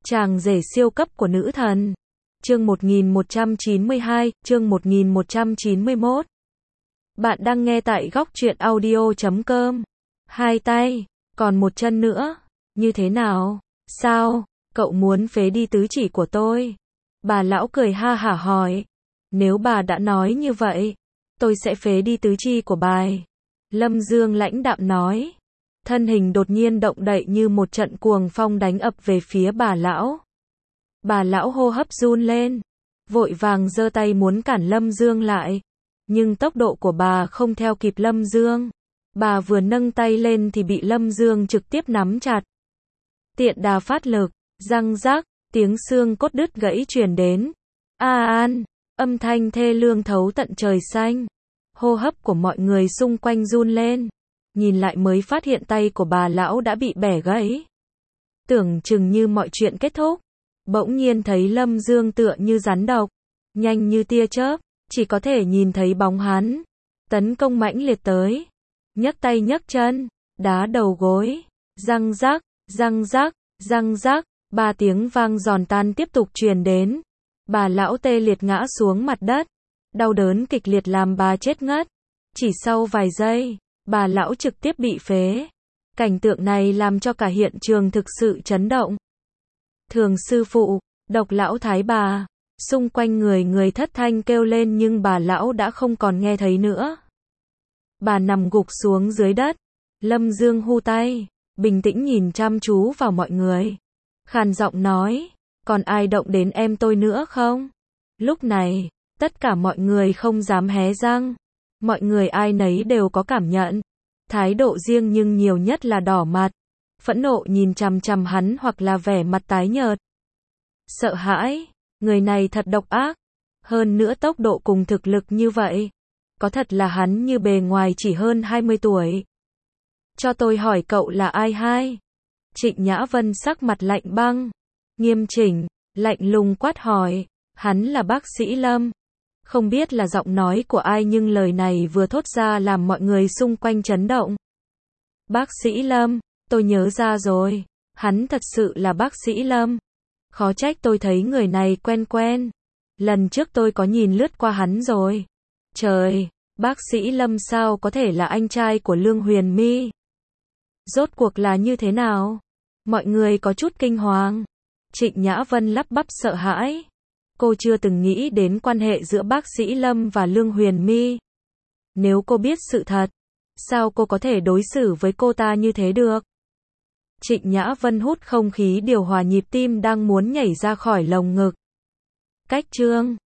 Chàng rể siêu cấp của nữ thần. Chương 1192, chương 1191. Bạn đang nghe tại góc truyện audio.com. Hai tay, còn một chân nữa. Như thế nào? Sao? Cậu muốn phế đi tứ chỉ của tôi? Bà lão cười ha hả hỏi. Nếu bà đã nói như vậy, tôi sẽ phế đi tứ chi của bà. Lâm Dương lãnh đạm nói. Thân hình đột nhiên động đậy như một trận cuồng phong đánh ập về phía bà lão. Bà lão hô hấp run lên, vội vàng giơ tay muốn cản Lâm Dương lại. Nhưng tốc độ của bà không theo kịp Lâm Dương. Bà vừa nâng tay lên thì bị Lâm Dương trực tiếp nắm chặt. Tiện đà phát lực, răng rác, tiếng xương cốt đứt gãy truyền đến. An, âm thanh thê lương thấu tận trời xanh. Hô hấp của mọi người xung quanh run lên. Nhìn lại mới phát hiện tay của bà lão đã bị bẻ gãy. Tưởng chừng như mọi chuyện kết thúc. Bỗng nhiên thấy Lâm Dương tựa như rắn độc, nhanh như tia chớp, chỉ có thể nhìn thấy bóng hắn. Tấn công mãnh liệt tới. Nhấc tay nhấc chân, đá đầu gối. Răng rác, răng rác, răng rác. 3 tiếng vang giòn tan tiếp tục truyền đến. Bà lão tê liệt ngã xuống mặt đất. Đau đớn kịch liệt làm bà chết ngất. Chỉ sau vài giây, bà lão trực tiếp bị phế. Cảnh tượng này làm cho cả hiện trường thực sự chấn động. Thường sư phụ, Độc lão thái bà, xung quanh người thất thanh kêu lên nhưng bà lão đã không còn nghe thấy nữa. Bà nằm gục xuống dưới đất. Lâm Dương hu tay, bình tĩnh nhìn chăm chú vào mọi người. Khàn giọng nói, còn ai động đến em tôi nữa không? Lúc này, tất cả mọi người không dám hé răng. Mọi người ai nấy đều có cảm nhận. Thái độ riêng nhưng nhiều nhất là đỏ mặt. Phẫn nộ nhìn chằm chằm hắn hoặc là vẻ mặt tái nhợt. Sợ hãi, người này thật độc ác. Hơn nữa tốc độ cùng thực lực như vậy. Có thật là hắn như bề ngoài chỉ hơn 20 tuổi. Cho tôi hỏi cậu là ai hai? Trịnh Nhã Vân sắc mặt lạnh băng, nghiêm chỉnh, lạnh lùng quát hỏi. Hắn là bác sĩ Lâm. Không biết là giọng nói của ai nhưng lời này vừa thốt ra làm mọi người xung quanh chấn động. Bác sĩ Lâm, tôi nhớ ra rồi. Hắn thật sự là bác sĩ Lâm. Khó trách tôi thấy người này quen quen. Lần trước tôi có nhìn lướt qua hắn rồi. Trời, bác sĩ Lâm sao có thể là anh trai của Lương Huyền My? Rốt cuộc là như thế nào? Mọi người có chút kinh hoàng. Trịnh Nhã Vân lắp bắp sợ hãi. Cô chưa từng nghĩ đến quan hệ giữa bác sĩ Lâm và Lương Huyền My. Nếu cô biết sự thật, sao cô có thể đối xử với cô ta như thế được? Trịnh Nhã Vân hút không khí điều hòa nhịp tim đang muốn nhảy ra khỏi lồng ngực. Cách chương